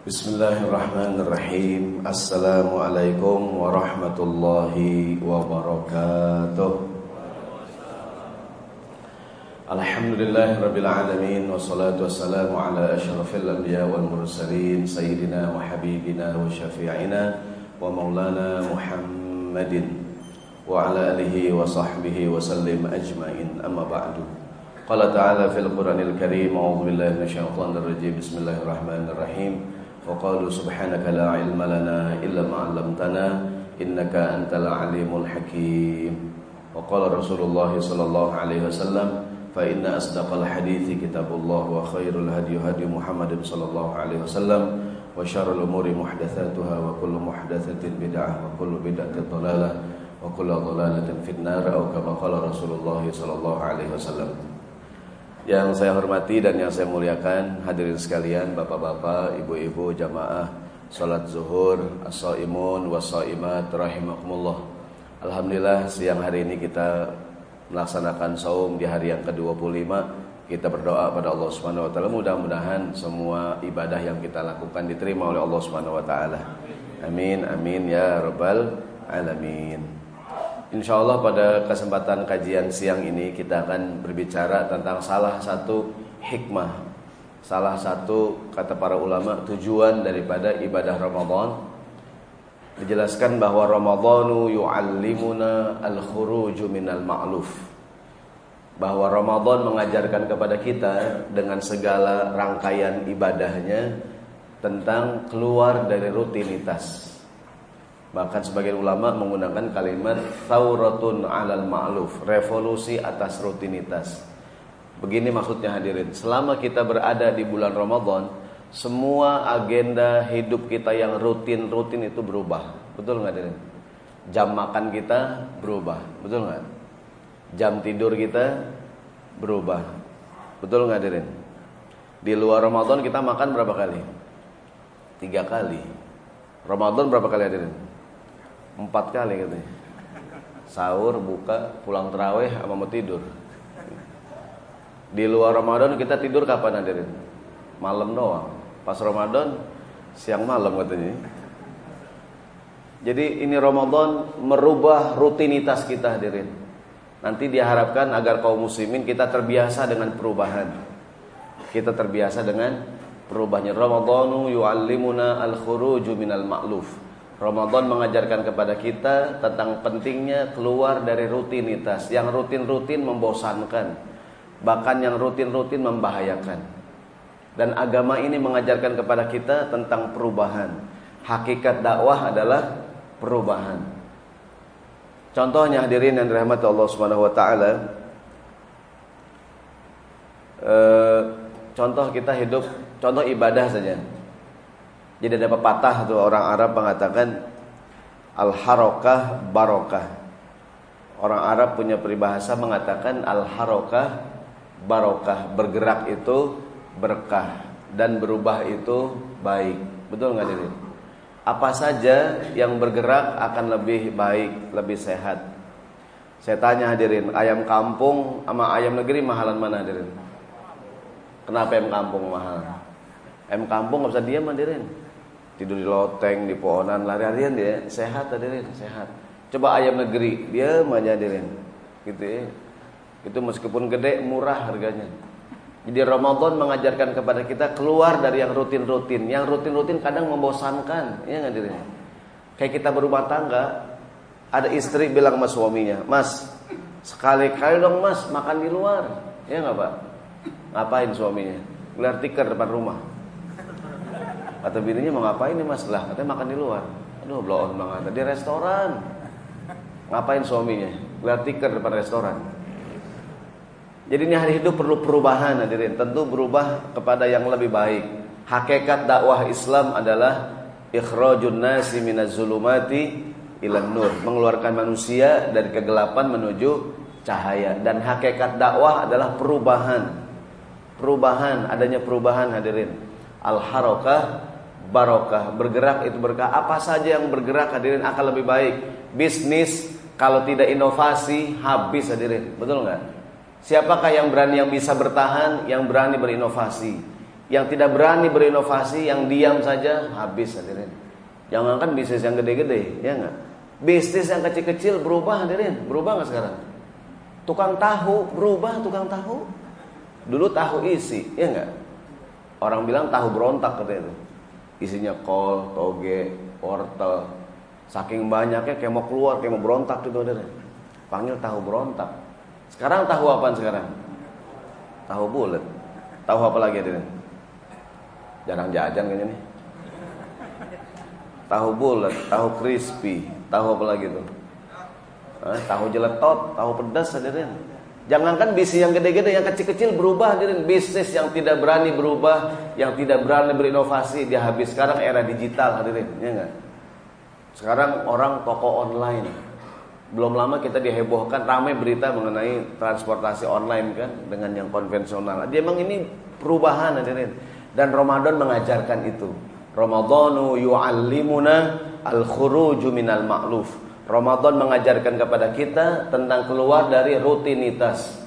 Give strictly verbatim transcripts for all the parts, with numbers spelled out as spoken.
Bismillahirrahmanirrahim. Assalamualaikum warahmatullahi wabarakatuh. Alhamdulillahirabbil alamin wassalatu wassalamu ala asyrafil anbiya wal mursalin sayyidina wa habibina wa syafi'ina wa maulana Muhammadin wa ala alihi wa sahbihi wa sallim ajmain. Amma ba'du. Qala ta'ala fil Qur'anil Karim, a'udzu billahi minasyaitonir rajim. Bismillahirrahmanirrahim. Wa qalu subhanaka la ilma lana illa ma 'allamtana innaka antal alimul hakim. Wa qala Rasulullah sallallahu alaihi wasallam, fa inna asdaqal hadithi kitabullah wa khairul hadi hadi Muhammadin sallallahu alaihi wasallam wa syarrul umuri muhdatsatuha wa kullu muhdatsatin bid'ah wa kullu bid'atin dhalalah wa kullu dhalalatin finnar, atau kama qala Rasulullah sallallahu alaihi wasallam. Yang saya hormati dan yang saya muliakan hadirin sekalian, bapak-bapak, ibu-ibu, jamaah salat zuhur, as-shaimun was-shaimat rahimakumullah. Alhamdulillah siang hari ini kita melaksanakan saum di hari yang ke dua puluh lima. Kita berdoa pada Allah Subhanahu wa taala, mudah-mudahan semua ibadah yang kita lakukan diterima oleh Allah Subhanahu wa taala. Amin amin ya rabbal alamin. Insyaallah pada kesempatan kajian siang ini kita akan berbicara tentang salah satu hikmah, salah satu kata para ulama tujuan daripada ibadah Ramadan. Dijelaskan bahwa Ramadhanu yu'allimuna al-khuruju minal ma'luf, bahwa Ramadan mengajarkan kepada kita dengan segala rangkaian ibadahnya tentang keluar dari rutinitas. Bahkan sebagian ulama menggunakan kalimat thauratun 'alal ma'luf, revolusi atas rutinitas. Begini maksudnya hadirin, selama kita berada di bulan Ramadan, semua agenda hidup kita yang rutin-rutin itu berubah. Betul enggak hadirin? Jam makan kita berubah, betul enggak? Jam tidur kita berubah. Betul enggak hadirin? Di luar Ramadan kita makan berapa kali? Tiga kali. Ramadan berapa kali hadirin? Empat kali katanya. Sahur, buka, pulang tarawih, sama mau tidur. Di luar Ramadan kita tidur kapan hadirin? Malam doang. Pas Ramadan siang malam katanya. Jadi ini Ramadan merubah rutinitas kita hadirin. Nanti diharapkan agar kaum muslimin kita terbiasa dengan perubahan. Kita terbiasa dengan perubahannya. Ramadhanu yu'allimuna al-khuruju minal ma'luf. Ramadan mengajarkan kepada kita tentang pentingnya keluar dari rutinitas. Yang rutin-rutin membosankan, bahkan yang rutin-rutin membahayakan. Dan agama ini mengajarkan kepada kita tentang perubahan. Hakikat dakwah adalah perubahan. Contohnya hadirin yang dirahmati Allah Subhanahu wa taala, e, contoh kita hidup, contoh ibadah saja. Jadi ada pepatah tuh orang Arab mengatakan al-harokah barokah. Orang Arab punya peribahasa mengatakan al-harokah barokah. Bergerak itu berkah dan berubah itu baik. Betul nggak diri? Apa saja yang bergerak akan lebih baik, lebih sehat. Saya tanya hadirin, ayam kampung sama ayam negeri mahalan mana hadirin? Kenapa ayam kampung mahal? Ayam kampung nggak bisa diam hadirin. Tidur di loteng, di pohonan, lari-larian dia, sehat hadirin, sehat. Coba ayam negeri, dia aja hadirin. Gitu ya. Itu meskipun gede, murah harganya. Jadi Ramadan mengajarkan kepada kita keluar dari yang rutin-rutin. Yang rutin-rutin kadang membosankan, ya nggak hadirin? Kayak kita berumah tangga, ada istri bilang sama suaminya, "Mas, sekali-kali dong mas makan di luar." Ya nggak Pak? Ngapain suaminya? Gelar tikar depan rumah. Kata bininya, mau ngapain nih mas? Lah katanya makan di luar. Aduh blow on banget. Di restoran. Ngapain suaminya? Gelar tikar depan restoran. Jadi ini hari hidup perlu perubahan hadirin. Tentu berubah kepada yang lebih baik. Hakikat dakwah Islam adalah ikhrajun nasi minaz zulumati ilan nur, mengeluarkan manusia dari kegelapan menuju cahaya. Dan hakikat dakwah adalah perubahan. Perubahan, adanya perubahan hadirin. Al-harokah barokah, bergerak itu berkah. Apa saja yang bergerak hadirin akan lebih baik. Bisnis kalau tidak inovasi habis hadirin. Betul enggak? Siapakah yang berani, yang bisa bertahan, yang berani berinovasi, yang tidak berani berinovasi, yang diam saja habis hadirin. Jangankan bisnis yang gede-gede, ya enggak? Bisnis yang kecil-kecil berubah hadirin, berubah enggak sekarang? Tukang tahu berubah, tukang tahu. Dulu tahu isi, ya enggak? Orang bilang tahu berontak katanya itu. Isinya kol, toge, wortel. Saking banyaknya kayak mau keluar, kayak mau berontak gitu hadirin. Panggil tahu berontak. Sekarang tahu apaan sekarang? Tahu bulat. Tahu apa lagi hadirin? Jarang jajan kayaknya nih. Tahu bulat, tahu crispy, tahu apa lagi tuh? Eh, tahu jeletot, tahu pedas hadirin. Jangankan bisnis yang gede-gede, yang kecil-kecil berubah hadirin. Bisnis yang tidak berani berubah, yang tidak berani berinovasi, dia habis. Sekarang era digital hadirin, ya enggak? Sekarang orang toko online. Belum lama kita dihebohkan, ramai berita mengenai transportasi online kan, dengan yang konvensional. Dia memang ini perubahan hadirin. Dan Ramadan mengajarkan itu. Ramadhanu yu'allimuna al-khuruju minal ma'luf. Ramadan mengajarkan kepada kita tentang keluar dari rutinitas.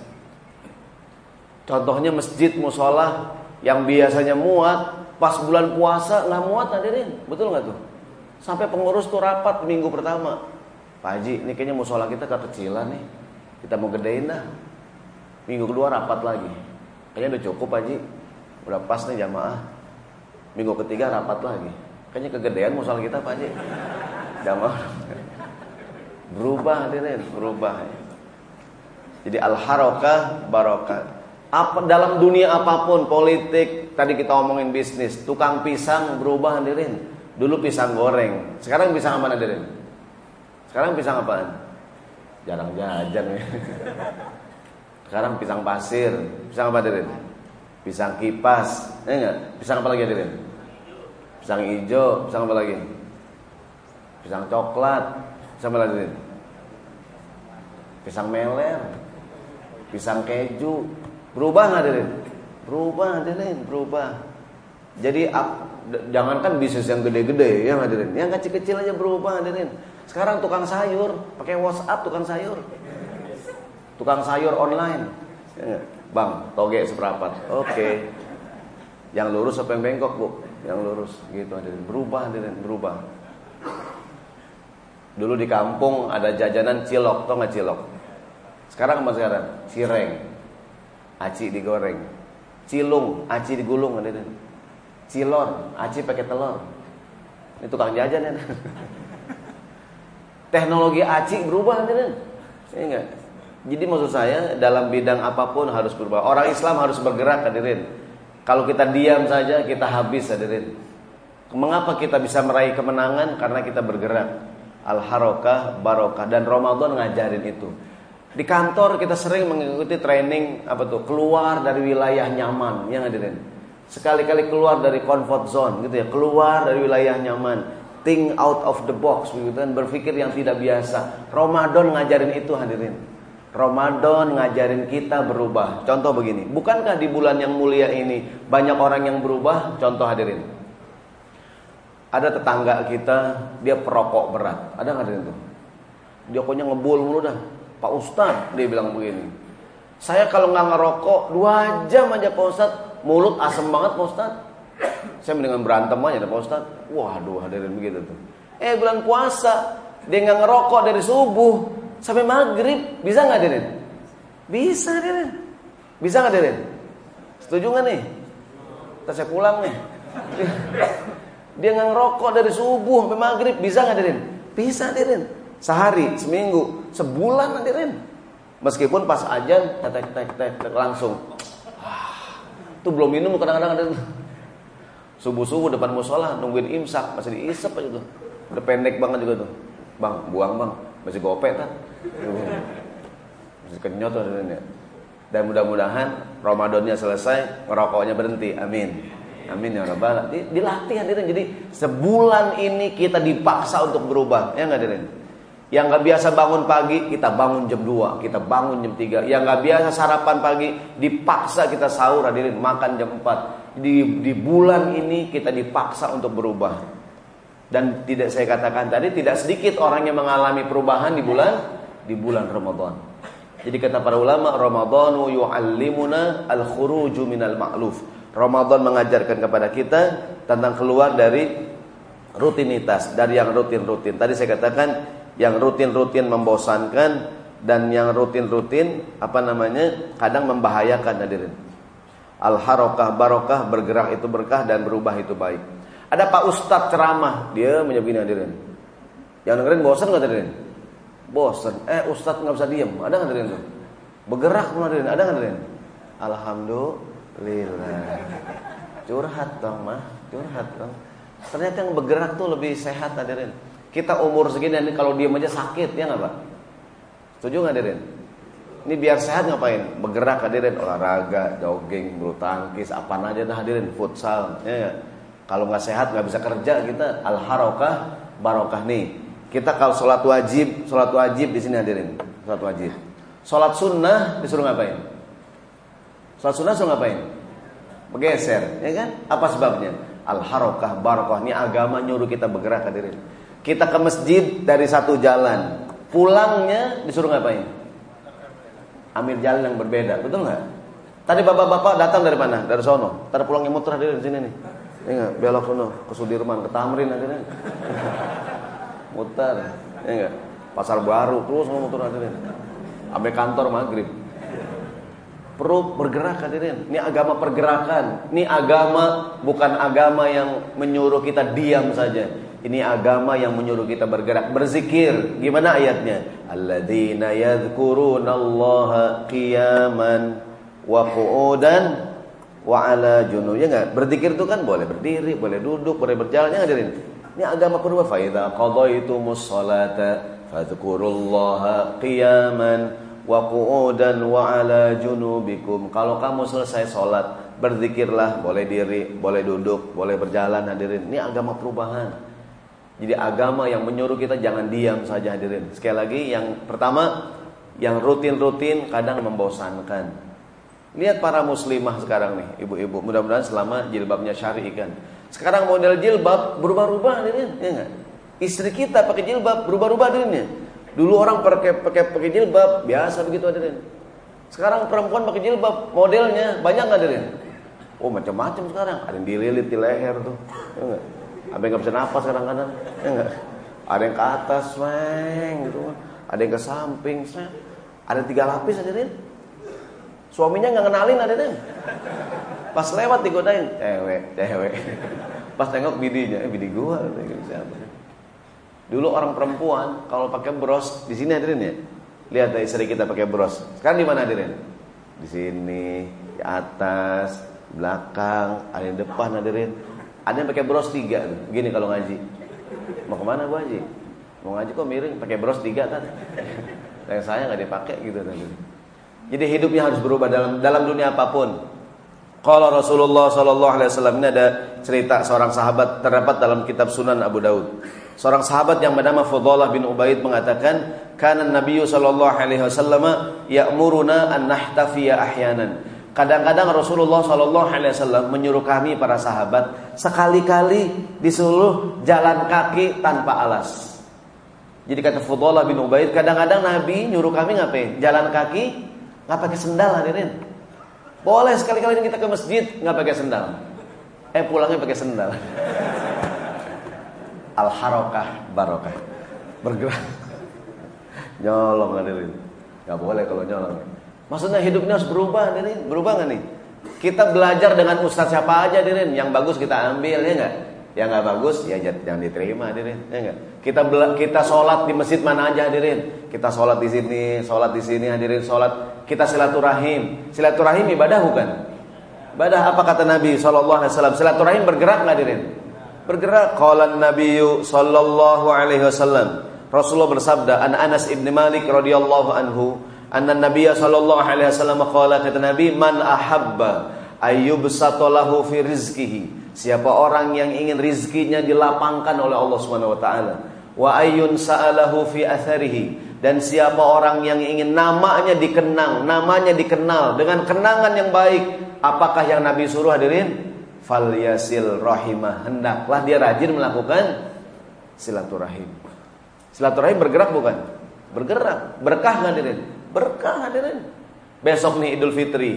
Contohnya masjid musola yang biasanya muat, pas bulan puasa nggak muat hadirin. Betul nggak tuh? Sampai pengurus tuh rapat minggu pertama. Pak Haji, ini kayaknya musola kita kekecilan nih. Kita mau gedein dah. Minggu kedua rapat lagi. Kayaknya udah cukup Pak Haji. Udah pas nih jamaah. Minggu ketiga rapat lagi. Kayaknya kegedean musola kita Pak Haji. Jamaah. Berubah hadirin, berubah. Jadi al-harakah barokah. Apa dalam dunia apapun, politik, tadi kita omongin bisnis, tukang pisang berubah hadirin. Dulu pisang goreng, sekarang pisang apa hadirin? Sekarang pisang apaan? Jarang jajan ya. Sekarang pisang pasir, pisang apa hadirin? Pisang kipas, ya enggak? Pisang apa lagi hadirin? Pisang hijau, pisang apa lagi? Pisang coklat, pisang apa lagi hadirin? Pisang meler, pisang keju, berubah nggak hadirin? Berubah hadirin, berubah. Jadi jangankan bisnis yang gede-gede ya hadirin, yang kecil-kecil aja berubah hadirin. Sekarang tukang sayur pakai WhatsApp, tukang sayur, tukang sayur online. Bang, toge seperempat. Oke. Okay. Yang lurus apa yang bengkok bu? Yang lurus gitu hadirin. Berubah hadirin, berubah. Dulu di kampung ada jajanan cilok, tau nggak cilok? Sekarang apa sekarang? Cireng, aci digoreng. Cilung, aci digulung hadirin. Cilor, aci pakai telur. Ini tukang jajan ya. Teknologi aci berubah hadirin. Saya enggak. Jadi maksud saya dalam bidang apapun harus berubah. Orang Islam harus bergerak hadirin. Kalau kita diam saja kita habis hadirin. Mengapa kita bisa meraih kemenangan? Karena kita bergerak. Al-harakah barokah, dan Ramadan ngajarin itu. Di kantor kita sering mengikuti training apa tuh? Keluar dari wilayah nyaman, ya hadirin. Sekali-kali keluar dari comfort zone gitu ya, keluar dari wilayah nyaman, think out of the box gitu kan, berpikir yang tidak biasa. Ramadan ngajarin itu hadirin. Ramadan ngajarin kita berubah. Contoh begini, bukankah di bulan yang mulia ini banyak orang yang berubah? Contoh hadirin, ada tetangga kita, dia perokok berat. Ada nggak hadirin tuh? Dia pokoknya ngebul mulu dah. Pak Ustadz, dia bilang begini, saya kalau nggak ngerokok dua jam aja Pak Ustadz, mulut asem banget Pak Ustadz. Saya mendingan berantem aja Pak Ustadz. Waduh hadirin begitu tuh. Eh bulan puasa dia nggak ngerokok dari subuh sampai maghrib, bisa nggak hadirin? Bisa hadirin. Bisa nggak hadirin? Setuju nggak nih? Ntar saya pulang nih. Dia nggak ngerokok dari subuh sampai maghrib, bisa nggak hadirin? Bisa hadirin. Sehari, seminggu, sebulan hadirin. Meskipun pas ajan tek tek tek tek langsung. Tuh belum minum kadang-kadang ada. Subuh-subuh depan musola nungguin imsak masih diisep aja tuh. Udah pendek banget juga tuh. Bang, buang bang, masih gopek kan. Masih kenyot tuh ya. Dan mudah-mudahan Ramadannya selesai, ngerokoknya berhenti. Amin. Amin ya rabbal alamin. Dilatih hadirin. Jadi sebulan ini kita dipaksa untuk berubah. Ya enggak hadirin? Yang gak biasa bangun pagi, kita bangun jam dua, kita bangun jam tiga. Yang gak biasa sarapan pagi, dipaksa kita sahur hadirin, makan jam empat. Di, di bulan ini kita dipaksa untuk berubah. Dan tidak saya katakan tadi, tidak sedikit orang yang mengalami perubahan di bulan di bulan Ramadan. Jadi kata para ulama, Ramadhanu yu'allimuna al-khuruju minal ma'luf. Ramadan mengajarkan kepada kita tentang keluar dari rutinitas, dari yang rutin-rutin. Tadi saya katakan yang rutin-rutin membosankan dan yang rutin-rutin apa namanya kadang membahayakan, hadirin. Al-harokah barokah, bergerak itu berkah dan berubah itu baik. Ada Pak Ustadz ceramah, dia menyebut hadirin. Yang dengerin bosan nggak hadirin? Bosan. Eh Ustadz nggak bisa diam, ada nggak hadirin? Bergerak hadirin, ada nggak hadirin? Alhamdulillah. Curhat dong mah, curhat dong. Ternyata yang bergerak tuh lebih sehat hadirin. Kita umur segini ini kalau diam aja sakit, ya nggak Pak? Setuju nggak hadirin? Ini biar sehat ngapain? Bergerak hadirin, olahraga, jogging, bulu tangkis, apaan aja dah hadirin, futsal. Ya, ya. Kalau nggak sehat nggak bisa kerja kita. Al-harokah barokah nih. Kita kalau sholat wajib, sholat wajib di sini hadirin, sholat wajib. Sholat sunnah disuruh ngapain? Sholat sunnah disuruh ngapain? Bergeser, ya kan? Apa sebabnya? Al-harokah barokah. Ini agama nyuruh kita bergerak hadirin. Kita ke masjid dari satu jalan, pulangnya disuruh ngapain? Ambil jalan yang berbeda, betul nggak? Tadi bapak-bapak datang dari mana? Dari sono. Tadi pulangnya muter hadirin di sini nih. Ya nggak? Belok sono ke Sudirman, ke Tamrin hadirin. Muter, ya nggak? Pasar Baru terus muter hadirin. Sampai kantor maghrib. Perlu bergerak hadirin. Ini agama pergerakan. Ini agama bukan agama yang menyuruh kita diam saja. Ini agama yang menyuruh kita bergerak, berzikir. Gimana ayatnya? Alladzina yadhkurunallaha qiyaman wa qu'udan wa 'ala junub. Ya enggak? Berzikir itu kan boleh berdiri, boleh duduk, boleh berjalan, ya hadirin. Ini agama perubah. Fa idza qadaitumus sholata fadhkurullaha qiyaman wa qu'udan wa 'ala junubikum. Kalau kamu selesai salat, berzikirlah, boleh diri, boleh duduk, boleh berjalan hadirin. Ini agama perubahan. Jadi agama yang menyuruh kita jangan diam saja hadirin. Sekali lagi yang pertama, yang rutin-rutin kadang membosankan. Lihat para muslimah sekarang nih, ibu-ibu. Mudah-mudahan selama jilbabnya syar'i kan. Sekarang model jilbab berubah-ubah hadirin, ya enggak? Istri kita pakai jilbab berubah-ubah hadirin ya. Dulu orang pakai pakai pakai jilbab biasa begitu hadirin. Sekarang perempuan pakai jilbab modelnya banyak hadirin. Oh macam-macam sekarang. Ada yang dililit di leher tuh, ya enggak? Ada yang gak bisa napas kadang-kadang, ya enggak? Ada yang ke atas, meng, gitu. Ada yang ke samping, meng. Ada tiga lapis, hadirin. Suaminya nggak kenalin, hadirin. Pas lewat digodain, cewek, cewek. Pas tengok bidinya, eh bidi gua, siapa? Dulu orang perempuan kalau pakai bros di sini hadirin ya. Lihat dari istri kita pakai bros. Sekarang di mana hadirin? Di sini, di atas, belakang, ada yang depan hadirin. Ada yang pakai bros tiga, begini kalau ngaji. Mau kemana Bu Haji? Mau ngaji kok miring, pakai bros tiga kan? Yang saya nggak dipakai gitu tadi. Jadi hidupnya harus berubah dalam dalam dunia apapun. Qala Rasulullah sallallahu alaihi wasallam, ini ada cerita seorang sahabat terdapat dalam kitab Sunan Abu Daud. Seorang sahabat yang bernama Fudhalah bin Ubaid mengatakan, kana Nabi sallallahu alaihi wasallam ya'muruna an nahtafiya ahyanan. Kadang-kadang Rasulullah sallallahu alaihi wasallam menyuruh kami para sahabat sekali-kali disuruh jalan kaki tanpa alas. Jadi kata Fudhalah bin Ubaid, kadang-kadang Nabi nyuruh kami ngapain? Jalan kaki, nggak pakai sendal hadirin. Boleh sekali-kali kita ke masjid nggak pakai sendal. Eh pulangnya pakai sendal. Al-harokah barokah, bergerak. Nyolong hadirin. Nggak boleh kalau nyolong. Maksudnya hidupnya harus berubah hadirin. Berubah gak nih? Kita belajar dengan ustaz siapa aja hadirin. Yang bagus kita ambil, ya gak? Yang gak bagus ya jangan diterima hadirin, ya gak? Kita kita sholat di masjid mana aja hadirin. Kita sholat di sini, sholat di sini hadirin, sholat. Kita silaturahim. Silaturahim ibadah bukan? Ibadah. Apa kata Nabi sallallahu alaihi wasallam? Silaturahim bergerak gak hadirin? Bergerak. Qala an-nabiyyu sallallahu alaihi wasallam. Rasulullah bersabda, an Anas ibn Malik radhiyallahu anhu, anna Nabiya sallallahu alaihi wasallam qala, kata Nabi, man ahabba ayyubsata lahu fi rizqihi. Siapa orang yang ingin rizkinya dilapangkan oleh Allah Subhanahu wa taala, wa ayyun sa'alahu fi atharihi, dan siapa orang yang ingin namanya dikenang, namanya dikenal dengan kenangan yang baik, apakah yang Nabi suruh hadirin? Falyasil rahimah, hendaklah dia rajin melakukan silaturahim. Silaturahim bergerak bukan? Bergerak. Berkah hadirin? Berkah hadirin. Besok nih Idul Fitri,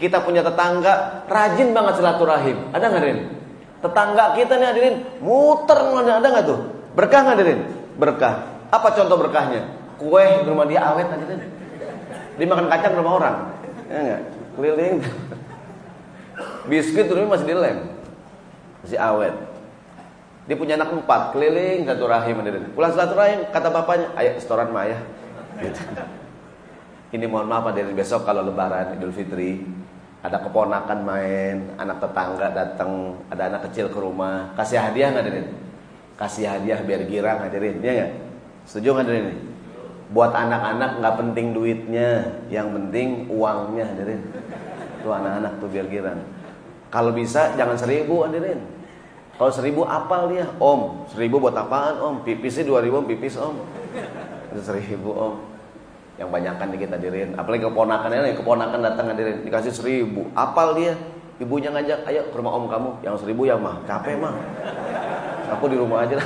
Kita punya tetangga rajin banget silaturahim. Ada nggak hadirin? Tetangga kita nih hadirin muter, ada nggak tuh? Berkah nggak hadirin? Berkah. Apa contoh berkahnya? Kue di rumah dia awet hadirin. Dimakan kacang di rumah orang. Ya enggak? Keliling. Biskuit dulu masih dilem. Masih awet. Dia punya anak empat, keliling silaturahim hadirin. Pulang silaturahim, kata bapaknya, ayo setoran mah ya. Gitu. Ini mohon maaf hadirin, besok kalau lebaran Idul Fitri, ada keponakan main, anak tetangga datang, ada anak kecil ke rumah, kasih hadiah nggak hadirin? Kasih hadiah biar girang hadirin, ya nggak? Setuju nggak hadirin? Buat anak-anak nggak penting duitnya, yang penting uangnya hadirin. Tuh anak-anak tuh biar girang. Kalau bisa jangan seribu hadirin. Kalau seribu apal dia, om, seribu buat apaan om? Pipisnya dua ribu pipis om. Itu seribu om. Yang banyakan nih kita hadirin. Apalagi keponakannya nih, keponakan datang hadirin, dikasih seribu, apal dia. Ibunya ngajak, ayo ke rumah om kamu, yang seribu ya mah, capek mah. Aku di rumah aja lah.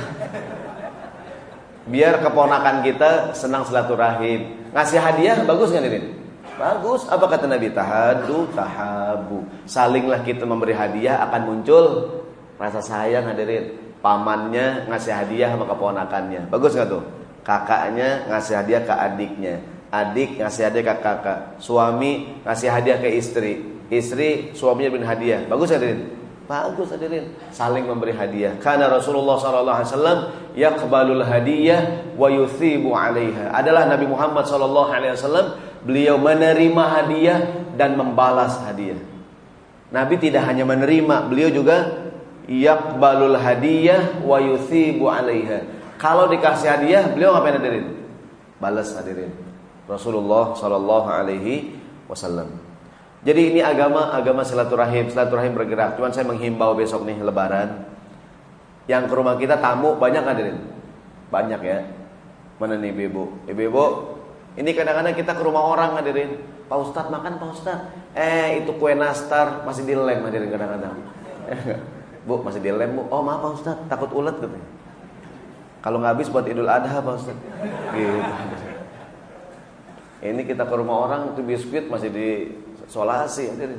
Biar keponakan kita senang silaturahim. Ngasih hadiah bagus nggak hadirin? Bagus. Apa kata Nabi? Tahadu tahabu. Salinglah kita memberi hadiah, akan muncul rasa sayang hadirin. Pamannya ngasih hadiah sama keponakannya. Bagus nggak tuh? Kakaknya ngasih hadiah ke adiknya. Adik ngasih hadiah ke kakak. Suami ngasih hadiah ke istri. Istri suaminya beri hadiah. Bagus hadirin? Bagus hadirin. Saling memberi hadiah. Karena Rasulullah sallallahu alaihi wasallam yaqbalul hadiyah wa yuthibu 'alaiha. Adalah Nabi Muhammad sallallahu alaihi wasallam, beliau menerima hadiah dan membalas hadiah. Nabi tidak hanya menerima, beliau juga yaqbalul hadiyah wa yuthibu 'alaiha. Kalau dikasih hadiah, beliau ngapain hadirin? Balas hadirin. Rasulullah sallallahu alaihi wasallam. Jadi ini agama agama silaturahim, silaturahim bergerak. Cuman saya menghimbau besok nih lebaran, yang ke rumah kita tamu banyak hadirin. Banyak ya. Mana nih ibu-ibu? Ibu-ibu, ini kadang-kadang kita ke rumah orang hadirin. Pak Ustadz makan Pak Ustadz. Eh itu kue nastar masih dilem hadirin kadang-kadang. Bu masih dilem bu. Oh maaf Pak Ustadz, takut ulet katanya. Kalau nggak habis buat Idul Adha Pak Ustadz. Gitu. Ini kita ke rumah orang itu biskuit masih disolasi hadirin.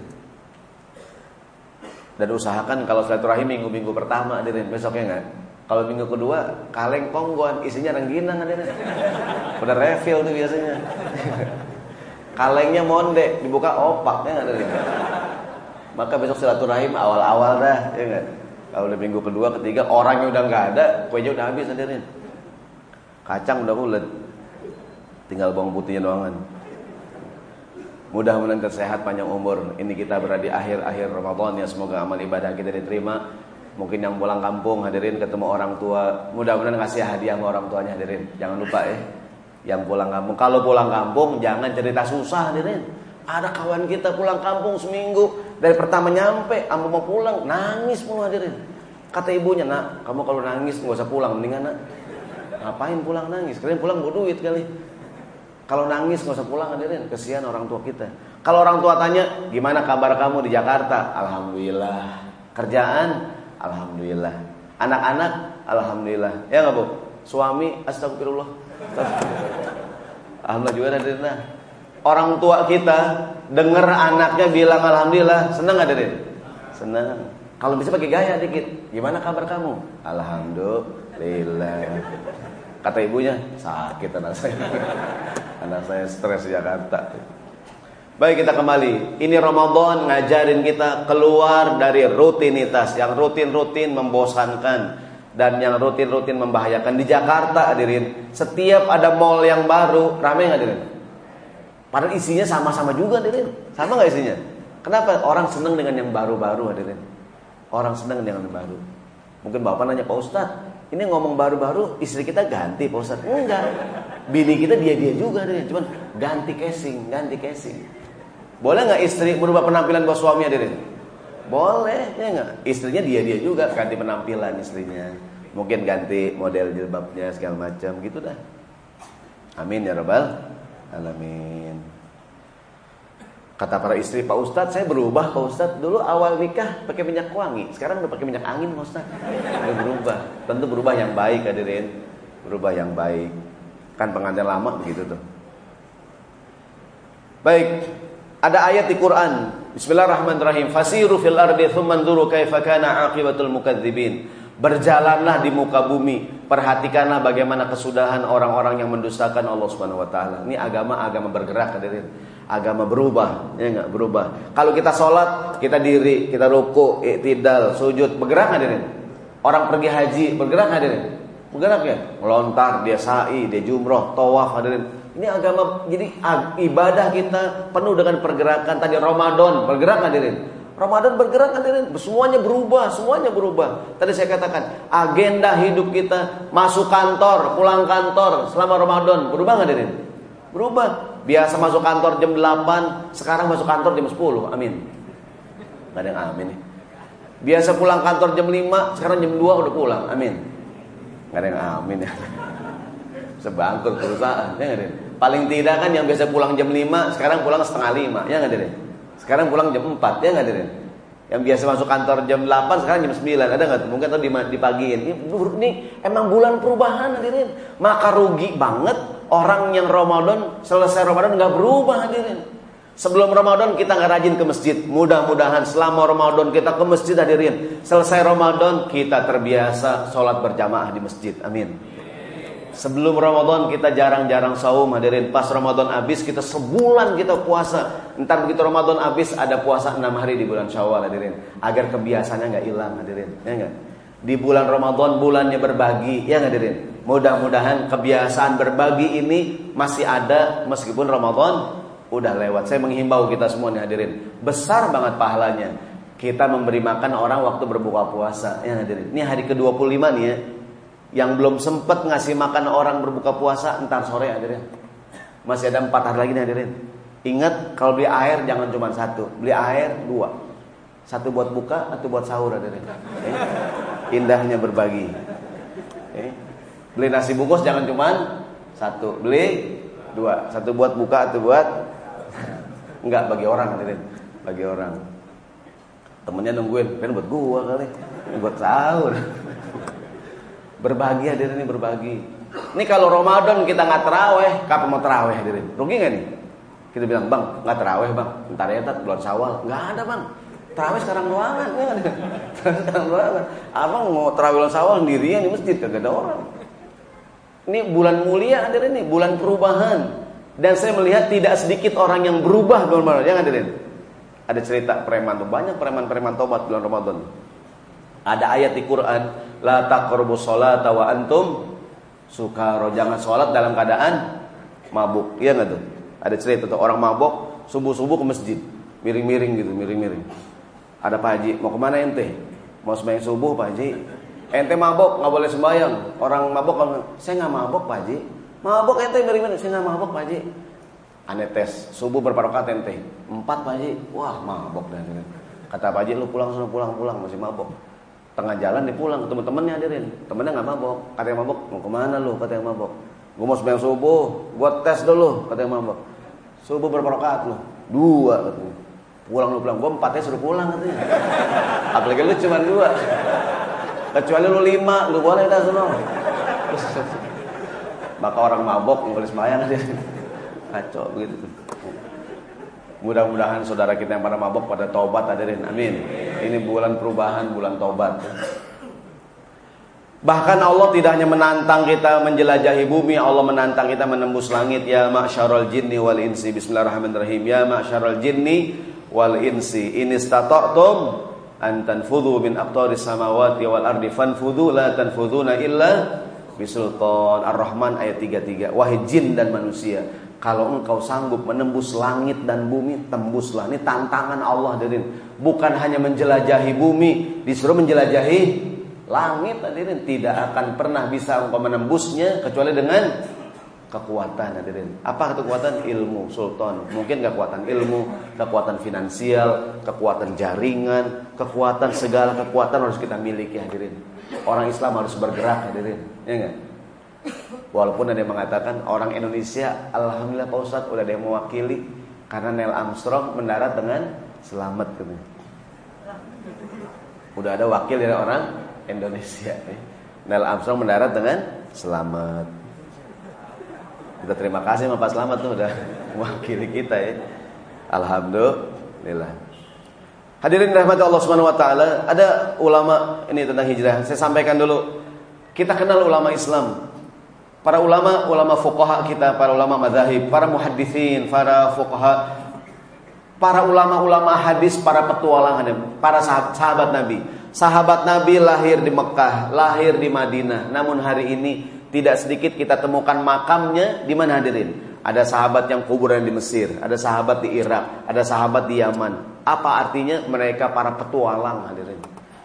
Dan usahakan kalau silaturahim minggu-minggu pertama hadirin, besoknya enggak. Kalau minggu kedua kaleng konggoan isinya rengginang hadirin. Udah refill tuh biasanya. Kalengnya monde, dibuka opaknya hadirin. Maka besok silaturahim awal-awal dah, ya enggak? Kalau udah minggu kedua, ketiga orangnya udah nggak ada, kuenya udah habis hadirin. Kacang udah bulat, tinggal bawang putihnya doangan. Mudah-mudahan sehat panjang umur. Ini kita berada di akhir-akhir Ramadan ya, semoga amal ibadah kita diterima. Mungkin yang pulang kampung hadirin ketemu orang tua, mudah-mudahan ngasih hadiah sama orang tuanya hadirin. Jangan lupa ya, yang pulang kampung. Kalau pulang kampung jangan cerita susah hadirin. Ada kawan kita pulang kampung seminggu, dari pertama nyampe sampai mau pulang nangis mulu hadirin. Kata ibunya, nak kamu kalau nangis nggak usah pulang, mendingan nak. Ngapain pulang nangis? Kalian pulang bawa duit kali. Kalau nangis nggak usah pulang hadirin, kesian orang tua kita. Kalau orang tua tanya, gimana kabar kamu di Jakarta? Alhamdulillah. Kerjaan? Alhamdulillah. Anak-anak? Alhamdulillah. Ya nggak bu? Suami? Astagfirullah. Alhamdulillah juga hadirin. Nah, orang tua kita dengar anaknya bilang alhamdulillah, senang nggak hadirin? Senang. Kalau bisa pakai gaya dikit. Gimana kabar kamu? Alhamdulillah. Kata ibunya, sakit anak saya. Anak saya stres di Jakarta. Baik, kita kembali. Ini Ramadan ngajarin kita keluar dari rutinitas yang rutin-rutin membosankan dan yang rutin-rutin membahayakan. Di Jakarta hadirin, setiap ada mall yang baru, ramai nggak hadirin? Padahal isinya sama-sama juga hadirin. Sama nggak isinya? Kenapa orang senang dengan yang baru-baru hadirin? Orang senang dengan yang baru. Mungkin bapak nanya, Pak Ustadz, ini ngomong baru-baru, istri kita ganti Pak Ustadz. Enggak. Bini kita dia-dia juga hadirin. Cuman ganti casing, ganti casing. Boleh nggak istri berubah penampilan buat suami hadirin? Boleh, ya nggak? Istrinya dia-dia juga ganti penampilan istrinya. Mungkin ganti model jilbabnya segala macam gitu dah. Amin ya rabbal alamin. Kata para istri, Pak Ustadz saya berubah Pak Ustadz. Dulu awal nikah pakai minyak wangi, sekarang udah pakai minyak angin Pak Ustadz. Udah berubah. Tentu berubah yang baik hadirin. Berubah yang baik. Kan pengantin lama begitu tuh. Baik, Ada ayat di Quran, Bismillahirrahmanirrahim, fasiru fil ardi tsumma nzuru kaifa kana aqibatul mukadzibin. Berjalanlah di muka bumi, perhatikanlah bagaimana kesudahan orang-orang yang mendustakan Allah Subhanahu wa taala. Ini agama agama bergerak, hadirin. Agama berubah, ya enggak berubah. Kalau kita sholat, kita diri, kita ruku, i'tidal, sujud, bergerak hadirin. Orang pergi haji, bergerak hadirin. Bergerak ya, melontar, dia sa'i, dia jumroh, tawaf hadirin. Ini agama, jadi ibadah kita penuh dengan pergerakan. Tadi Ramadan, bergerak hadirin. Ramadan bergerak hadirin, semuanya berubah, semuanya berubah. Tadi saya katakan, agenda hidup kita, masuk kantor, pulang kantor selama Ramadan, berubah hadirin? Berubah. Biasa masuk kantor jam delapan, sekarang masuk kantor jam sepuluh, amin. Gak ada yang amin nih. Biasa pulang kantor jam lima, sekarang jam dua udah pulang, amin. Gak ada yang amin ya. Sebangkrut perusahaan, ya gak ada. Paling tidak kan yang biasa pulang jam lima, sekarang pulang setengah lima, ya gak ada. Sekarang pulang jam empat, ya gak ada. Yang biasa masuk kantor jam delapan, sekarang jam sembilan, ada gak? Mungkin tuh dipagiin. Ini, ini emang bulan perubahan hadirin. Maka rugi banget orang yang Ramadan, selesai Ramadan gak berubah hadirin. Sebelum Ramadan kita gak rajin ke masjid. Mudah-mudahan selama Ramadan kita ke masjid hadirin. Selesai Ramadan kita terbiasa sholat berjamaah di masjid, amin. Sebelum Ramadan kita jarang-jarang saum hadirin. Pas Ramadan habis kita sebulan kita puasa. Entar begitu Ramadan habis ada puasa enam hari di bulan Syawal hadirin. Agar kebiasaannya gak hilang hadirin, ya enggak? Di bulan Ramadan bulannya berbagi, ya hadirin. Mudah-mudahan kebiasaan berbagi ini masih ada meskipun Ramadan udah lewat. Saya menghimbau kita semua nih hadirin, besar banget pahalanya kita memberi makan orang waktu berbuka puasa, ya hadirin. Ini hari ke dua puluh lima nih ya. Yang belum sempat ngasih makan orang berbuka puasa, entar sore hadirin. Masih ada empat hari lagi nih hadirin. Ingat kalau beli air jangan cuma satu, beli air dua. Satu buat buka, satu buat sahur hadirin. Eh? Indahnya berbagi. Eh? Beli nasi bungkus jangan cuma satu, beli dua. Satu buat buka, satu buat enggak, bagi orang hadirin. Bagi orang. Temennya nungguin, kan buat gua kali, buat sahur. Berbagi hadirin, ini berbagi. Ini kalau Ramadan kita nggak terawih, kapan mau terawih hadirin? Rugi nggak nih? Kita bilang bang nggak terawih bang, ntar ya tat bulan Syawal, nggak ada bang. Terawih sekarang doangan, ya kan? Sekarang doangan. Abang mau terawih bulan Syawal sendirian di masjid, kagak ada orang. Ini bulan mulia hadirin, ini bulan perubahan. Dan saya melihat tidak sedikit orang yang berubah bulan Ramadan, ya hadirin. Ada cerita preman tuh, banyak preman-preman tobat bulan Ramadan. Ada ayat di Quran, la taqrabus sholata wa antum sukara. Jangan sholat dalam keadaan mabuk. Iya enggak tuh? Ada cerita tuh orang mabuk subuh-subuh ke masjid, miring-miring gitu, miring-miring. Ada Pak Haji, mau kemana ente? Mau sembahyang subuh Pak Haji. Ente mabuk, enggak boleh sembahyang. Orang mabuk, saya enggak mabuk Pak Haji. Mabuk ente miring-miring, saya enggak mabuk Pak Haji. Ane tes, subuh berapa rakaat ente? Empat Pak Haji. Wah, mabuk dah. Kata Pak Haji, lu pulang sana, pulang-pulang, masih mabuk. Tengah jalan dia pulang ketemu temennya hadirin. Temennya nggak mabok. Kata yang mabok, mau kemana lu? Kata yang mabok, gue mau sembahyang subuh. Gue tes dulu. Kata yang mabok, subuh berapa rakaat lu? Dua katanya. Pulang lu pulang. Gue empatnya suruh pulang katanya. Apalagi lu cuma dua. Kecuali lu lima, lu boleh dah sono. Maka orang mabok nggak boleh sembahyang hadirin. Kacau begitu tuh. Mudah-mudahan saudara kita yang pada mabok pada taubat hadirin, amin. Ini bulan perubahan, bulan taubat. Bahkan Allah tidak hanya menantang kita menjelajahi bumi, Allah menantang kita menembus langit. Ya ma'syarul jinni wal insi, bismillahirrahmanirrahim. Ya ma'syarul jinni wal insi, in istata'tum an tanfudhu min aqtaris samawati wal ardi fanfudhu la tanfudhuna illa bisultan. Ar-Rahman ayat tiga puluh tiga. Wahai jin dan manusia, kalau engkau sanggup menembus langit dan bumi, tembuslah. Ini tantangan Allah hadirin. Bukan hanya menjelajahi bumi, disuruh menjelajahi langit hadirin. Tidak akan pernah bisa engkau menembusnya kecuali dengan kekuatan hadirin. Apa kekuatan? Ilmu, sultan. Mungkin kekuatan ilmu, kekuatan finansial, kekuatan jaringan, kekuatan segala kekuatan harus kita miliki hadirin. Orang Islam harus bergerak hadirin, ya enggak? Walaupun ada yang mengatakan orang Indonesia, alhamdulillah Pak Ustadz udah ada yang mewakili karena Neil Armstrong mendarat dengan selamat gitu. Udah ada wakil dari orang Indonesia. Neil Armstrong mendarat dengan selamat. Kita terima kasih sama Pak Selamat tuh udah mewakili kita ya. Alhamdulillah. Hadirin rahmati Allah Subhanahu wa taala, ada ulama ini tentang hijrah. Saya sampaikan dulu. Kita kenal ulama Islam. Para ulama, ulama fuqaha kita, para ulama madzhab, para muhadditsin, para fuqaha, para ulama-ulama hadis, para petualangan, para sahabat, sahabat Nabi. Sahabat Nabi lahir di Mekah, lahir di Madinah. Namun hari ini tidak sedikit kita temukan makamnya di mana hadirin? Ada sahabat yang kuburan di Mesir, ada sahabat di Irak, ada sahabat di Yaman. Apa artinya? Mereka para petualang hadirin.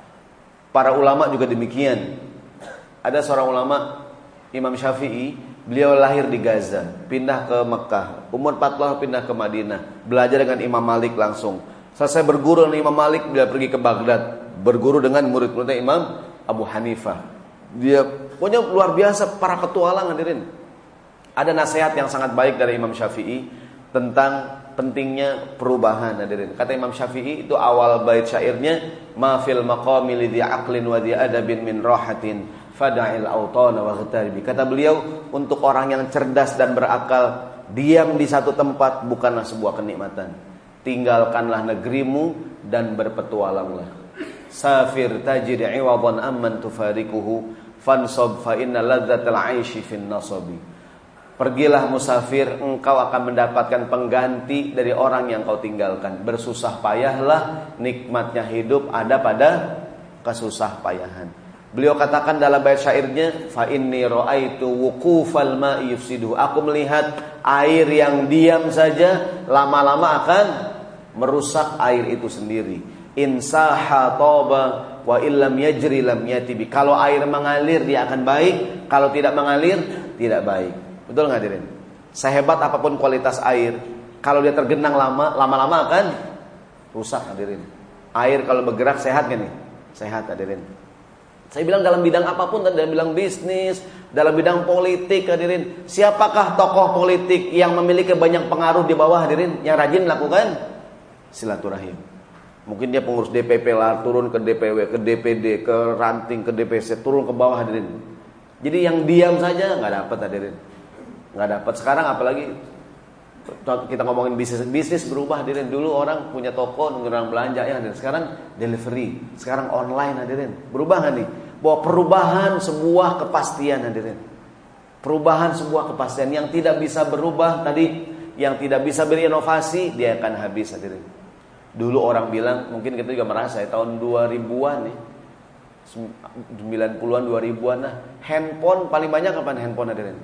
Para ulama juga demikian. Ada seorang ulama, Imam Syafi'i, beliau lahir di Gaza, pindah ke Mekah, umur empat puluh pindah ke Madinah, belajar dengan Imam Malik langsung. Selesai berguru dengan Imam Malik, beliau pergi ke Baghdad, berguru dengan murid-muridnya Imam Abu Hanifah. Dia punya luar biasa, para petualang hadirin. Ada nasihat yang sangat baik dari Imam Syafi'i tentang pentingnya perubahan hadirin. Kata Imam Syafi'i itu awal bait syairnya, ma fil maqami lidhi aqlin wa dhi adabin min rahatin fada'il autana wa ghtarbi. Kata beliau, untuk orang yang cerdas dan berakal, diam di satu tempat bukanlah sebuah kenikmatan. Tinggalkanlah negerimu dan berpetualanglah. Safir tajid iwadan amman tufarikuhu fansab fa inna ladzatal 'aishi fin nasabi. Pergilah musafir, engkau akan mendapatkan pengganti dari orang yang kau tinggalkan. Bersusah payahlah, nikmatnya hidup ada pada kesusah payahan. Beliau katakan dalam bait syairnya, fa inni ra'aitu wuqufal ma'i yufsidu. Aku melihat air yang diam saja lama-lama akan merusak air itu sendiri. Insaha toba wa illam yajri lam yatibi. Kalau air mengalir dia akan baik, kalau tidak mengalir tidak baik. Betul nggak hadirin? Sehebat apapun kualitas air, kalau dia tergenang lama, lama-lama akan rusak hadirin. Air kalau bergerak sehat kan nih? Sehat hadirin. Saya bilang dalam bidang apapun, dalam bidang bisnis, dalam bidang politik hadirin. Siapakah tokoh politik yang memiliki banyak pengaruh di bawah hadirin? Yang rajin melakukan silaturahim. Mungkin dia pengurus D P P lah, turun ke D P W, ke D P D, ke ranting, ke D P C, turun ke bawah hadirin. Jadi yang diam saja nggak dapat hadirin. Nggak dapat. Sekarang apalagi kita ngomongin bisnis, bisnis berubah hadirin. Dulu orang punya toko, orang belanja ya hadirin. Sekarang delivery, sekarang online hadirin. Berubah nggak nih? Bahwa perubahan sebuah kepastian hadirin. Perubahan sebuah kepastian yang tidak bisa berubah tadi, yang tidak bisa berinovasi, dia akan habis hadirin. Dulu orang bilang, mungkin kita juga merasa ya, tahun dua ribuan nih, sembilan puluhan dua ribuan lah, handphone paling banyak kapan handphone hadirin?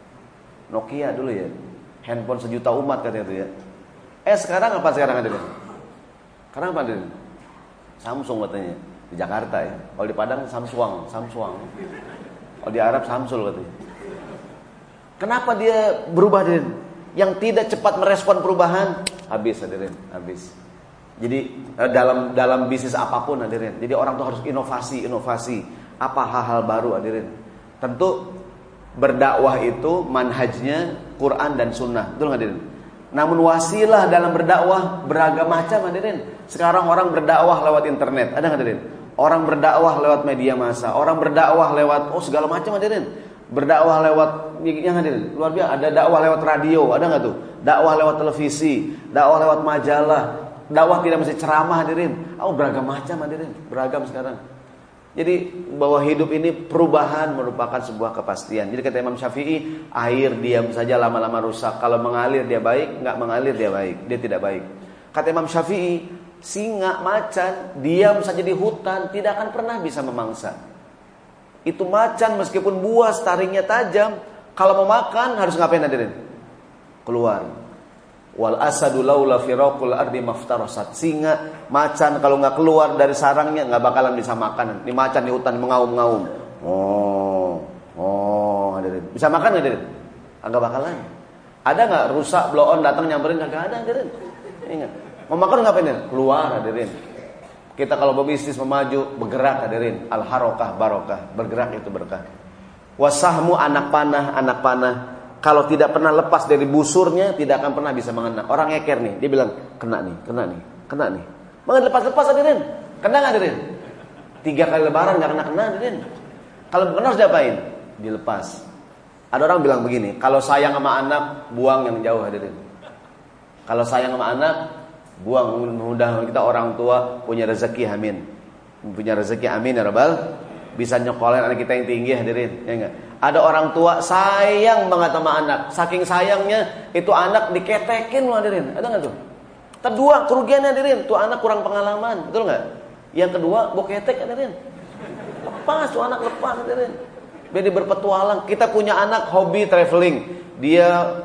Nokia dulu ya, handphone sejuta umat katanya itu ya. Eh sekarang apa sekarang hadirin? Sekarang apa hadirin? Samsung katanya di Jakarta ya. Kalau di Padang Samsung, Samsung. Kalau di Arab Samsul katanya. Kenapa dia berubah hadirin? Yang tidak cepat merespon perubahan habis hadirin, habis. Jadi dalam dalam bisnis apapun hadirin. Jadi orang tuh harus inovasi, inovasi. Apa hal-hal baru hadirin? Tentu berdakwah itu manhajnya Quran dan Sunnah, betul hadirin? Namun wasilah dalam berdakwah beragam macam hadirin. Sekarang orang berdakwah lewat internet, ada nggak hadirin? Orang berdakwah lewat media massa, orang berdakwah lewat oh segala macam hadirin. Berdakwah lewat yang hadirin, luar biasa. Ada dakwah lewat radio, ada nggak tuh? Dakwah lewat televisi, dakwah lewat majalah, dakwah tidak mesti ceramah hadirin. Oh beragam macam hadirin, beragam sekarang. Jadi bahwa hidup ini perubahan merupakan sebuah kepastian. Jadi kata Imam Syafi'i, air diam saja lama-lama rusak. Kalau mengalir dia baik, enggak mengalir dia baik, dia tidak baik. Kata Imam Syafi'i, singa, macan diam saja di hutan tidak akan pernah bisa memangsa. Itu macan meskipun buas taringnya tajam, kalau mau makan harus ngapain hadirin? Keluar. Wal asadu laula firaqul ardi maftarasat. Singa, macan kalau nggak keluar dari sarangnya nggak bakalan bisa makan. Ini macan di hutan mengaum-ngaum. Oh, oh, hadirin. Bisa makan nggak hadirin? Nggak bakalan. Ada nggak rusak blow on datang nyamperin? Nggak ada hadirin. Ingat. Mau makan ngapain hadirin? Keluar hadirin. Kita kalau berbisnis memaju bergerak hadirin. Al harokah barokah. Bergerak itu berkah. Wasahmu anak panah anak panah. Kalau tidak pernah lepas dari busurnya, tidak akan pernah bisa mengena. Orang ngeker nih, dia bilang, kena nih, kena nih, kena nih. Maka lepas-lepas hadirin. Kena gak hadirin? Tiga kali lebaran gak kena-kena hadirin. Kalau kena harus diapain? Dilepas. Ada orang bilang begini, kalau sayang sama anak, buang yang jauh hadirin. Kalau sayang sama anak, buang. Mudah kita orang tua punya rezeki, amin. Punya rezeki, amin ya Rabbal. Bisa nyekolin anak kita yang tinggi, hadirin, ya enggak? Ada orang tua sayang banget sama anak. Saking sayangnya itu anak diketekin loh, hadirin. Ada enggak tuh? Kedua, kerugiannya, hadirin, tuh anak kurang pengalaman, betul enggak? Yang kedua, boketek, hadirin. Lepas tuh anak, lepas, hadirin. Jadi berpetualang. Kita punya anak hobi traveling. Dia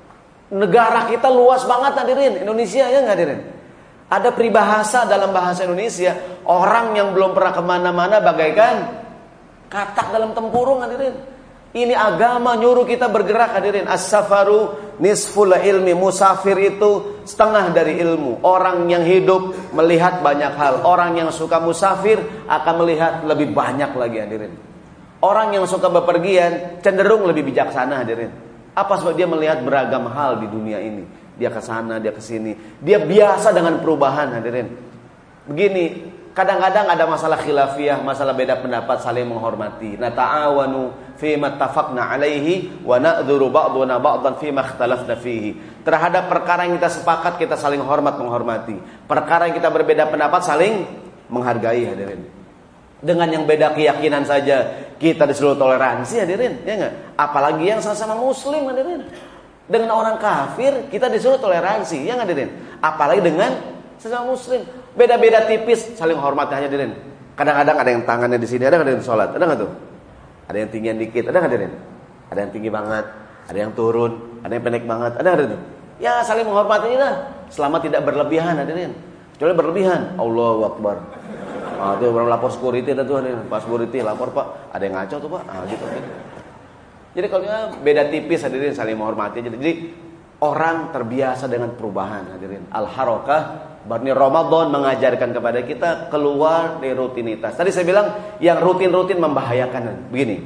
negara kita luas banget, hadirin. Indonesia, ya enggak, hadirin? Ada peribahasa dalam bahasa Indonesia, orang yang belum pernah kemana-mana bagaikan katak dalam tempurung, hadirin. Ini agama nyuruh kita bergerak, hadirin. As-safaru nisful ilmi. Musafir itu setengah dari ilmu. Orang yang hidup melihat banyak hal. Orang yang suka musafir akan melihat lebih banyak lagi, hadirin. Orang yang suka bepergian cenderung lebih bijaksana, hadirin. Apa sebab dia melihat beragam hal di dunia ini. Dia ke sana, dia ke sini. Dia biasa dengan perubahan, hadirin. Begini, kadang-kadang ada masalah khilafiyah, masalah beda pendapat, saling menghormati. Na ta'awanu fima tafaqna alaihi wa na'dzuru ba'duna ba'dan fima ikhtalafna fihi. Terhadap perkara yang kita sepakat, kita saling hormat menghormati. Perkara yang kita berbeda pendapat, saling menghargai, hadirin. Dengan yang beda keyakinan saja kita disuruh toleransi, hadirin, ya enggak? Apalagi yang sama-sama muslim, hadirin. Dengan orang kafir kita disuruh toleransi, ya enggak, hadirin? Apalagi dengan sesama muslim. Beda-beda tipis, saling hormat, hadirin. Kadang-kadang ada yang tangannya di sini, ada enggak, hadirin, sholat? Ada enggak tuh? Ada yang tinggian dikit, ada enggak, hadirin? Ada yang tinggi banget, ada yang turun, ada yang pendek banget, ada enggak, hadirin? Ya saling menghormati lah, selama tidak berlebihan, hadirin. Kecuali berlebihan, Allahu Akbar. Ah, tuh baru lapor security, ada tuh, hadirin. Pas security lapor, Pak, ada yang ngaco tuh, Pak. Ah, gitu, hadirin. Jadi kalau ya, beda tipis, hadirin, saling menghormati. Jadi, jadi orang terbiasa dengan perubahan, hadirin. Al-Harakah, Barni Ramadan mengajarkan kepada kita keluar dari rutinitas. Tadi saya bilang yang rutin-rutin membahayakan. Begini,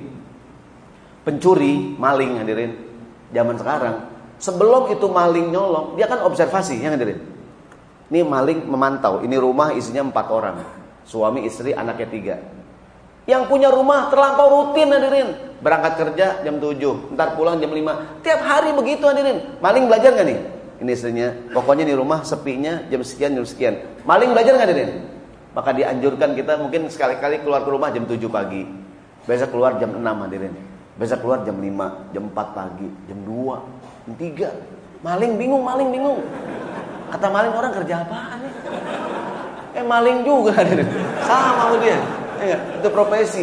pencuri, maling, hadirin, zaman sekarang, sebelum itu maling nyolong, dia kan observasi, ya, hadirin. Ini maling memantau, ini rumah isinya empat orang, suami, istri, anaknya tiga. Yang punya rumah terlampau rutin, hadirin. Berangkat kerja jam tujuh, ntar pulang jam lima. Tiap hari begitu, hadirin. Maling belajar gak nih? Ini istrinya, pokoknya di rumah sepinya jam sekian, jam sekian. Maling belajar gak, hadirin? Maka dianjurkan kita mungkin sekali-kali keluar ke rumah jam tujuh pagi. Biasa keluar jam enam, hadirin. Biasa keluar jam lima, jam empat pagi, jam dua, jam tiga. Maling bingung, maling bingung. Kata maling, orang kerja apaan nih? Eh maling juga, hadirin. Sama sama dia. Ya, itu profesi.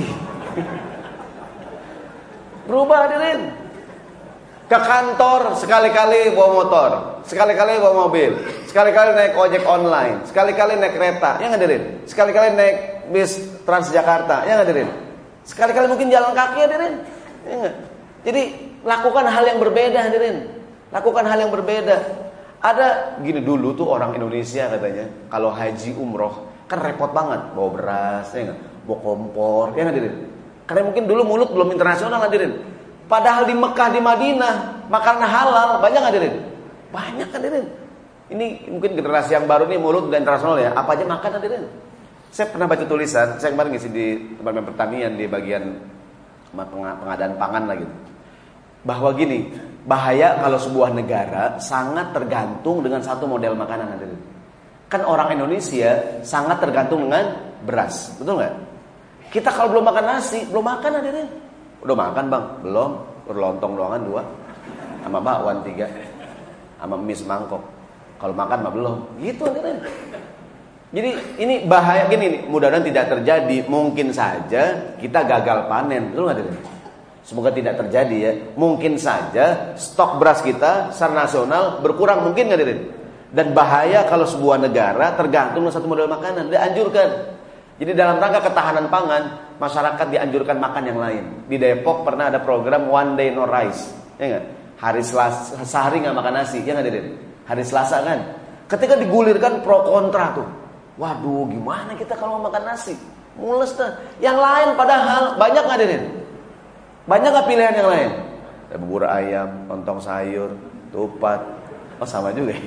Berubah, hadirin. Ke kantor sekali-kali bawa motor, sekali-kali bawa mobil, sekali-kali naik ojek online, sekali-kali naik kereta, ya, hadirin. Sekali-kali naik bis Transjakarta, ya, hadirin. Sekali-kali mungkin jalan kaki, hadirin. Ya, enggak? Jadi lakukan hal yang berbeda, hadirin. Lakukan hal yang berbeda. Ada gini, dulu tuh orang Indonesia katanya kalau haji umroh kan repot banget, bawa beras, ya enggak? Bawa kompor, ya, hadirin. Karena mungkin dulu mulut belum internasional, hadirin. Padahal di Mekah, di Madinah makanan halal banyak, hadirin. Banyak, hadirin. Ini mungkin generasi yang baru nih mulut udah internasional ya. Apa aja makan, hadirin. Saya pernah baca tulisan, saya kemarin ngisi di Departemen Pertanian di bagian pengadaan pangan lah gitu. Bahwa gini, bahaya kalau sebuah negara sangat tergantung dengan satu model makanan, hadirin. Kan orang Indonesia sangat tergantung dengan beras, betul nggak? Kita kalau belum makan nasi, belum makan, hadirin. Udah makan, Bang? Belum. Udah lontong doangan dua, sama bakwan tiga, sama mie semangkok. Kalau makan mah belum. Gitu, hadirin. Jadi ini bahaya gini nih. Mudah-mudahan tidak terjadi. Mungkin saja kita gagal panen, betul nggak, hadirin? Semoga tidak terjadi ya. Mungkin saja stok beras kita secara nasional berkurang, mungkin nggak, hadirin? Dan bahaya kalau sebuah negara tergantung dengan satu model makanan. Dianjurkan. Jadi dalam rangka ketahanan pangan, masyarakat dianjurkan makan yang lain. Di Depok pernah ada program One Day No Rice, ya nggak? Hari Selasa sehari nggak makan nasi, ya nggak, hadirin? Hari Selasa kan? Ketika digulirkan pro kontra tuh, waduh, gimana kita kalau mau makan nasi? Mules dah. Yang lain padahal banyak nggak, hadirin? Banyak nggak pilihan yang lain? Ada bubur ayam, lontong sayur, tupat, oh sama juga.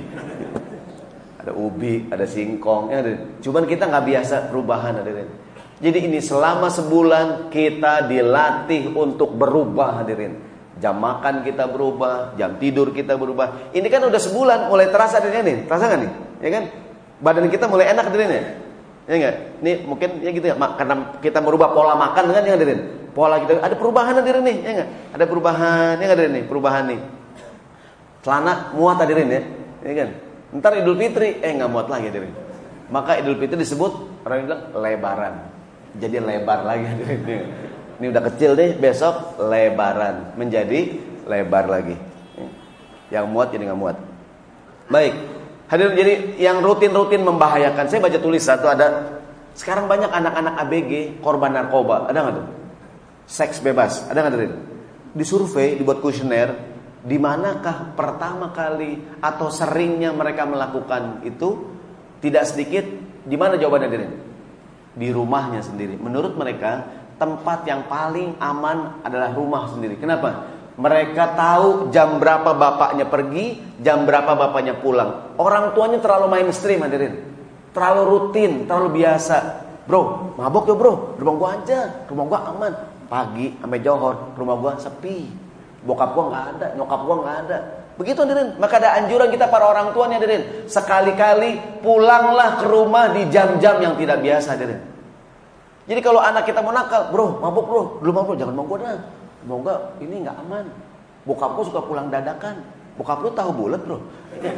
Ada ubi, ada singkong, ya, hadirin. Cuman kita nggak biasa perubahan, hadirin. Jadi ini selama sebulan kita dilatih untuk berubah, hadirin. Jam makan kita berubah, jam tidur kita berubah. Ini kan udah sebulan mulai terasa dirinya nih. Terasa nggak nih? Ya kan? Badan kita mulai enak dirinya. Ya enggak? Ini mungkin ya gitu ya, karena kita merubah pola makan kan ya hadirin. Pola kita ada perubahan hadirin nih, ya enggak? Ada perubahan, ya hadirin nih, perubahan nih. Celana muat hadirin ya. Ya kan? Ntar Idul Fitri eh enggak muat lagi hadirin. Maka Idul Fitri disebut orang bilang lebaran. Jadi lebar lagi hadirin. Ini udah kecil deh, besok lebaran menjadi lebar lagi. Yang muat jadi enggak muat. Baik. Hadirin, jadi yang rutin-rutin membahayakan. Saya baca tulis satu ada. Sekarang banyak anak-anak A B G korban narkoba. Ada nggak tuh? Seks bebas. Ada nggak hadirin? Disurvei, dibuat kuesioner. Di manakah pertama kali atau seringnya mereka melakukan itu? Tidak sedikit. Di mana jawabannya hadirin? Di rumahnya sendiri. Menurut mereka tempat yang paling aman adalah rumah sendiri. Kenapa? Mereka tahu jam berapa bapaknya pergi, jam berapa bapaknya pulang. Orang tuanya terlalu mainstream hadirin. Terlalu rutin, terlalu biasa. Bro, mabok ya bro, rumah gua aja, rumah gua aman. Pagi sampai Johor, rumah gua sepi. Bokap gua gak ada, nyokap gua gak ada. Begitu hadirin. Maka ada anjuran kita para orang tuanya hadirin. Sekali-kali pulanglah ke rumah di jam-jam yang tidak biasa hadirin. Jadi kalau anak kita mau nakal, bro, mabok bro, rumah bro, jangan mau gua dah. Semoga ini nggak aman. Bokap lu suka pulang dadakan. Bokap lu tahu bulat bro. Ya,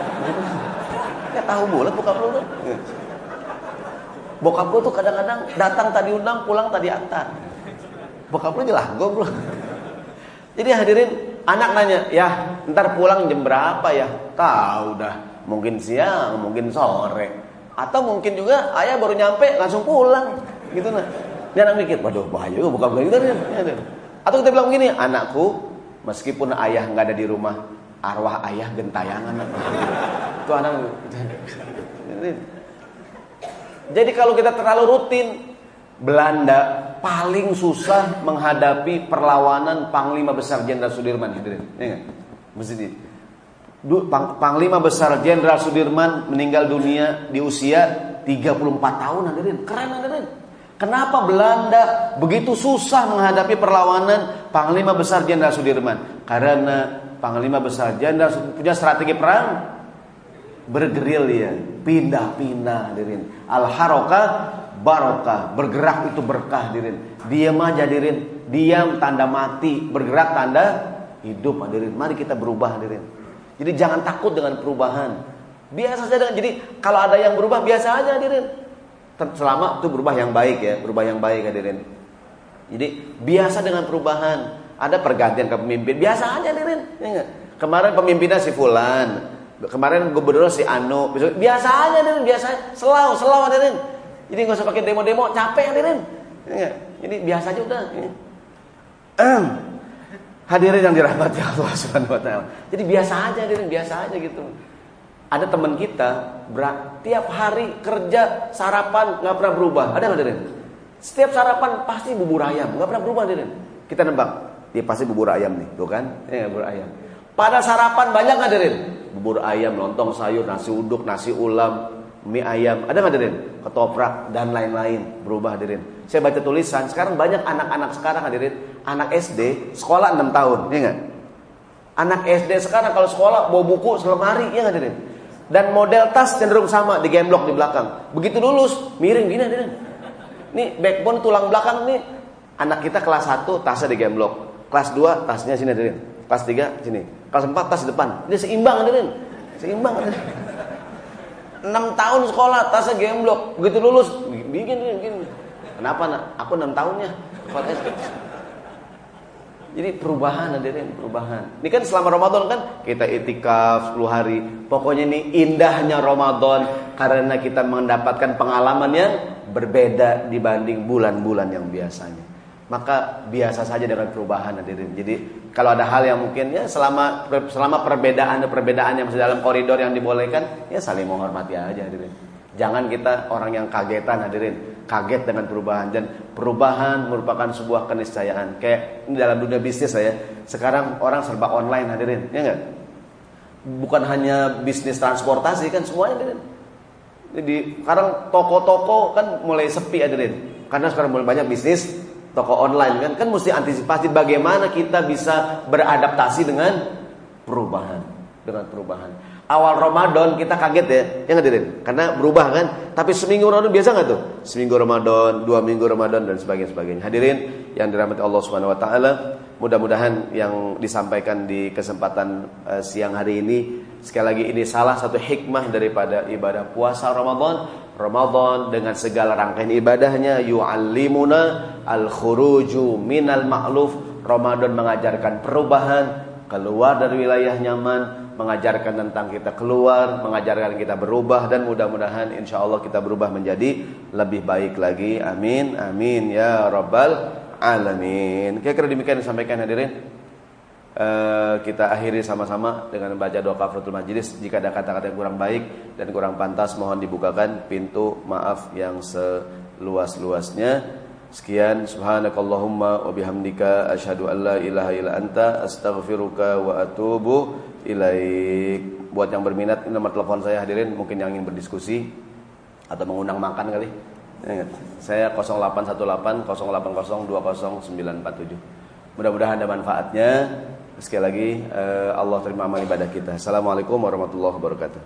ya tahu bulat bokap lu tuh. Bokap lu tuh kadang-kadang datang tadi undang, pulang tadi antar. Bokap lu jelago bro. Jadi hadirin, anak nanya, ya ntar pulang jam berapa ya? Tahu dah. Mungkin siang, mungkin sore, atau mungkin juga ayah baru nyampe langsung pulang, gitu nah. Dia anak mikir, waduh bahaya juga bokap gue gitu ya. Atau kita bilang begini, anakku, meskipun ayah nggak ada di rumah, arwah ayah gentayangan. Itu anak. Jadi kalau kita terlalu rutin, Belanda paling susah menghadapi perlawanan Panglima Besar Jenderal Sudirman. Ya nggak? Mesti Panglima Besar Jenderal Sudirman meninggal dunia di usia tiga puluh empat tahun. Hadirin, keren hadirin. Kenapa Belanda begitu susah menghadapi perlawanan Panglima Besar Jenderal Sudirman? Karena Panglima Besar Jenderal punya strategi perang bergerilya, pindah-pindah hadirin. Al-harokah barokah, bergerak itu berkah hadirin. Diam aja hadirin, diam tanda mati, bergerak tanda hidup hadirin. Mari kita berubah hadirin. Jadi jangan takut dengan perubahan. Biasa saja. Jadi kalau ada yang berubah biasa aja hadirin. Selama itu berubah yang baik ya, berubah yang baik hadirin. Jadi biasa dengan perubahan. Ada pergantian kepemimpin, biasa aja hadirin. Ya, kemarin pemimpinnya si Fulan, kemarin gubernur si Anu, biasa aja hadirin, biasa. Selau, selau hadirin. Jadi nggak usah pakai demo-demo, capek hadirin. Ya, jadi biasa aja udah. Ya. Hadirin yang dirahmati Allah Subhanahu Wa Taala. Jadi biasa aja hadirin, biasa aja gitu. Ada teman kita berat, tiap hari kerja sarapan nggak pernah berubah. Ada nggak hadirin? Setiap sarapan pasti bubur ayam, nggak pernah berubah hadirin. Kita nebak, dia pasti bubur ayam nih, tuh kan? Ya bubur ayam. Pada sarapan banyak nggak hadirin? Bubur ayam, lontong sayur, nasi uduk, nasi ulam, mie ayam. Ada nggak hadirin? Ketoprak dan lain-lain berubah hadirin. Saya baca tulisan sekarang banyak anak-anak sekarang hadirin, anak S D sekolah enam tahun, ya nggak? Anak S D sekarang kalau sekolah bawa buku selemari, ya nggak hadirin? Dan model tas cenderung sama, di gemblok di belakang. Begitu lulus, miring gini hadirin. Nih backbone tulang belakang nih. Anak kita kelas satu tasnya di gemblok, kelas dua tasnya sini hadirin, kelas tiga sini, kelas empat tas di depan. Dia seimbang hadirin. Seimbang hadirin. enam tahun sekolah tasnya gemblok. Begitu lulus, bikin gini. Kenapa nak? Aku enam tahunnya sekolah S D. Jadi perubahan hadirin, perubahan. Ini kan selama Ramadan kan kita itikaf sepuluh hari. Pokoknya ini indahnya Ramadan karena kita mendapatkan pengalaman yang berbeda dibanding bulan-bulan yang biasanya. Maka biasa saja dengan perubahan hadirin. Jadi kalau ada hal yang mungkin ya selama selama perbedaan-perbedaan yang masih dalam koridor yang dibolehkan, ya saling menghormati aja hadirin. Jangan kita orang yang kagetan hadirin, kaget dengan perubahan. Dan perubahan merupakan sebuah keniscayaan. Kayak ini dalam dunia bisnis saya, sekarang orang serba online hadirin, ya enggak? Bukan hanya bisnis transportasi kan semuanya hadirin. Jadi sekarang toko-toko kan mulai sepi hadirin, karena sekarang mulai banyak bisnis toko online kan, kan mesti antisipasi bagaimana kita bisa beradaptasi dengan perubahan, dengan perubahan. Awal Ramadan kita kaget ya, yang hadirin, karena berubah kan. Tapi seminggu Ramadan biasa nggak tuh? Seminggu Ramadan, dua minggu Ramadan dan sebagainya sebagainya. Hadirin yang dirahmati Allah Subhanahu Wa Taala, mudah-mudahan yang disampaikan di kesempatan uh, siang hari ini, sekali lagi ini salah satu hikmah daripada ibadah puasa Ramadan. Ramadan dengan segala rangkaian ibadahnya, yu'allimuna al-khuruju minal ma'luf. Ramadan mengajarkan perubahan, keluar dari wilayah nyaman, mengajarkan tentang kita keluar, mengajarkan kita berubah, dan mudah-mudahan insya Allah kita berubah menjadi lebih baik lagi. Amin, amin ya rabbal alamin. Kira-kira demikian disampaikan hadirin. Uh, kita akhiri sama-sama dengan membaca doa kafaratul majlis. Jika ada kata-kata yang kurang baik dan kurang pantas, mohon dibukakan pintu maaf yang seluas-luasnya. Sekian, subhanakallahumma wa bihamdika asyhadu an la ilaha illa anta astaghfiruka wa atubu ilaik. Buat yang berminat, ini nomor telepon saya hadirin, mungkin yang ingin berdiskusi atau mengundang makan kali. Ingat, saya nol delapan satu delapan nol delapan nol dua nol sembilan empat tujuh. Mudah-mudahan ada manfaatnya. Sekali lagi Allah terima amal ibadah kita. Assalamualaikum warahmatullahi wabarakatuh.